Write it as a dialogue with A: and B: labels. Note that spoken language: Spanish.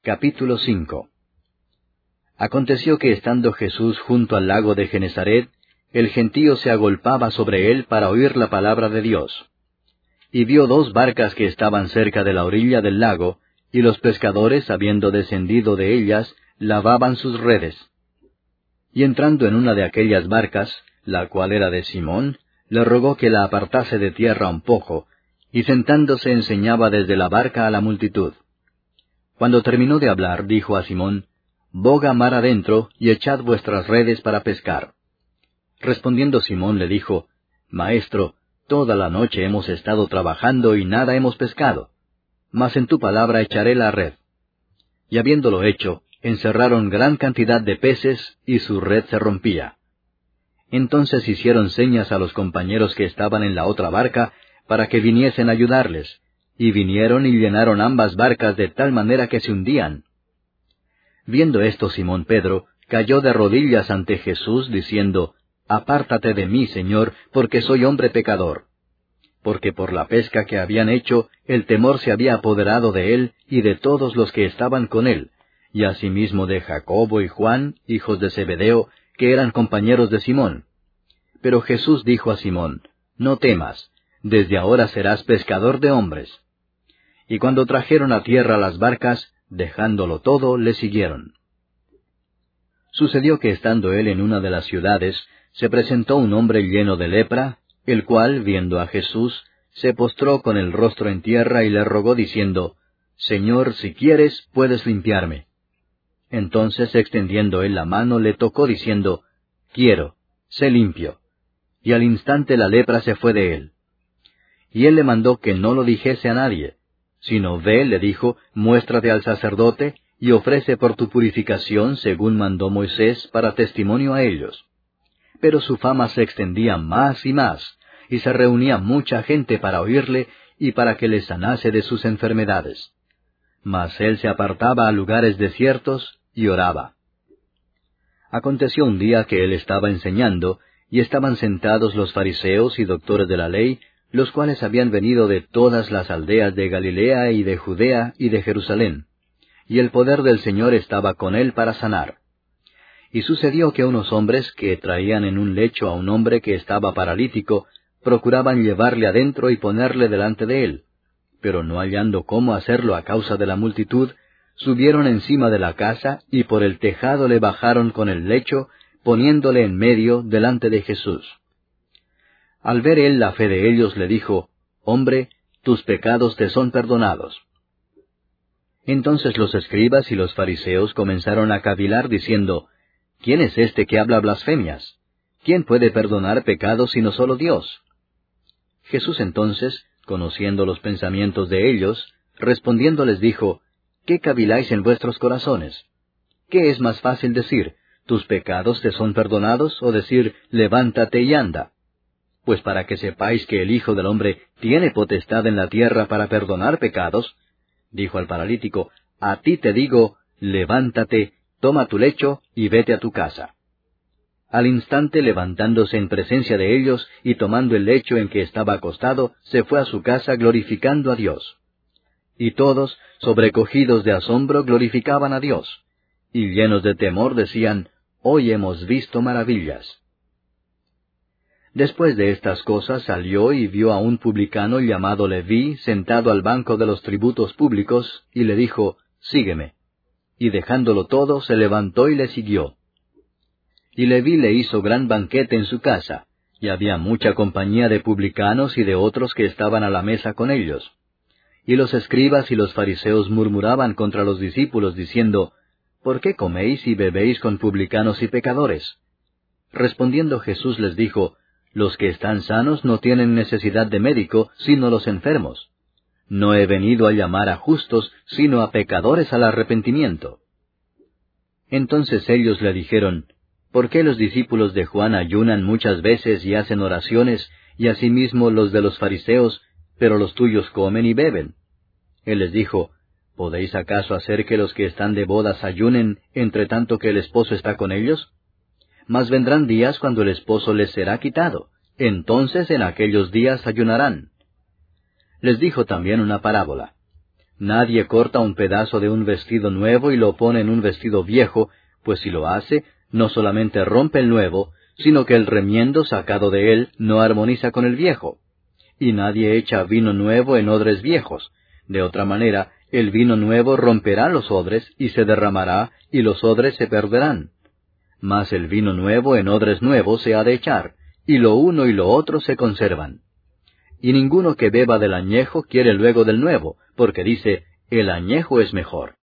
A: Capítulo 5. Aconteció que estando Jesús junto al lago de Genezaret, el gentío se agolpaba sobre él para oír la palabra de Dios. Y vio 2 barcas que estaban cerca de la orilla del lago, y los pescadores, habiendo descendido de ellas, lavaban sus redes. Y entrando en una de aquellas barcas, la cual era de Simón, le rogó que la apartase de tierra un poco, y sentándose enseñaba desde la barca a la multitud. Cuando terminó de hablar, dijo a Simón, «Boga mar adentro, y echad vuestras redes para pescar». Respondiendo Simón le dijo, «Maestro, toda la noche hemos estado trabajando y nada hemos pescado, mas en tu palabra echaré la red». Y habiéndolo hecho, encerraron gran cantidad de peces, y su red se rompía. Entonces hicieron señas a los compañeros que estaban en la otra barca, para que viniesen a ayudarles, y vinieron y llenaron ambas barcas de tal manera que se hundían. Viendo esto Simón Pedro cayó de rodillas ante Jesús, diciendo, «Apártate de mí, Señor, porque soy hombre pecador». Porque por la pesca que habían hecho, el temor se había apoderado de él y de todos los que estaban con él, y asimismo de Jacobo y Juan, hijos de Zebedeo, que eran compañeros de Simón. Pero Jesús dijo a Simón, «No temas, desde ahora serás pescador de hombres». Y cuando trajeron a tierra las barcas, dejándolo todo, le siguieron. Sucedió que estando él en una de las ciudades, se presentó un hombre lleno de lepra, el cual, viendo a Jesús, se postró con el rostro en tierra y le rogó diciendo, «Señor, si quieres, puedes limpiarme». Entonces, extendiendo él la mano, le tocó diciendo, «Quiero, sé limpio». Y al instante la lepra se fue de él. Y él le mandó que no lo dijese a nadie, sino ve, le dijo, muéstrate al sacerdote, y ofrece por tu purificación según mandó Moisés para testimonio a ellos. Pero su fama se extendía más, y se reunía mucha gente para oírle y para que le sanase de sus enfermedades. Mas él se apartaba a lugares desiertos y oraba. Aconteció un día que él estaba enseñando, y estaban sentados los fariseos y doctores de la ley, los cuales habían venido de todas las aldeas de Galilea y de Judea y de Jerusalén, y el poder del Señor estaba con él para sanar. Y sucedió que unos hombres que traían en un lecho a un hombre que estaba paralítico, procuraban llevarle adentro y ponerle delante de él, pero no hallando cómo hacerlo a causa de la multitud, subieron encima de la casa y por el tejado le bajaron con el lecho, poniéndole en medio delante de Jesús. Al ver él la fe de ellos, le dijo, «Hombre, tus pecados te son perdonados». Entonces los escribas y los fariseos comenzaron a cavilar, diciendo, «¿Quién es este que habla blasfemias? ¿Quién puede perdonar pecados sino solo Dios?» Jesús entonces, conociendo los pensamientos de ellos, respondiendo les dijo, «¿Qué caviláis en vuestros corazones? ¿Qué es más fácil decir, tus pecados te son perdonados, o decir, levántate y anda? Pues para que sepáis que el Hijo del Hombre tiene potestad en la tierra para perdonar pecados, dijo al paralítico, a ti te digo, levántate, toma tu lecho y vete a tu casa. Al instante levantándose en presencia de ellos y tomando el lecho en que estaba acostado, se fue a su casa glorificando a Dios. Y todos, sobrecogidos de asombro, glorificaban a Dios, y llenos de temor decían, hoy hemos visto maravillas. Después de estas cosas salió y vio a un publicano llamado Leví sentado al banco de los tributos públicos, y le dijo, sígueme. Y dejándolo todo, se levantó y le siguió. Y Leví le hizo gran banquete en su casa, y había mucha compañía de publicanos y de otros que estaban a la mesa con ellos. Y los escribas y los fariseos murmuraban contra los discípulos, diciendo, ¿por qué coméis y bebéis con publicanos y pecadores? Respondiendo Jesús les dijo, los que están sanos no tienen necesidad de médico, sino los enfermos. No he venido a llamar a justos, sino a pecadores al arrepentimiento. Entonces ellos le dijeron, ¿por qué los discípulos de Juan ayunan muchas veces y hacen oraciones, y asimismo los de los fariseos, pero los tuyos comen y beben? Él les dijo, ¿podéis acaso hacer que los que están de bodas ayunen, entre tanto que el esposo está con ellos? Mas vendrán días cuando el esposo les será quitado, entonces en aquellos días ayunarán. Les dijo también una parábola. Nadie corta un pedazo de un vestido nuevo y lo pone en un vestido viejo, pues si lo hace, no solamente rompe el nuevo, sino que el remiendo sacado de él no armoniza con el viejo. Y nadie echa vino nuevo en odres viejos. De otra manera, el vino nuevo romperá los odres y se derramará, y los odres se perderán. Mas el vino nuevo en odres nuevos se ha de echar, y lo uno y lo otro se conservan. Y ninguno que beba del añejo quiere luego del nuevo, porque dice, el añejo es mejor.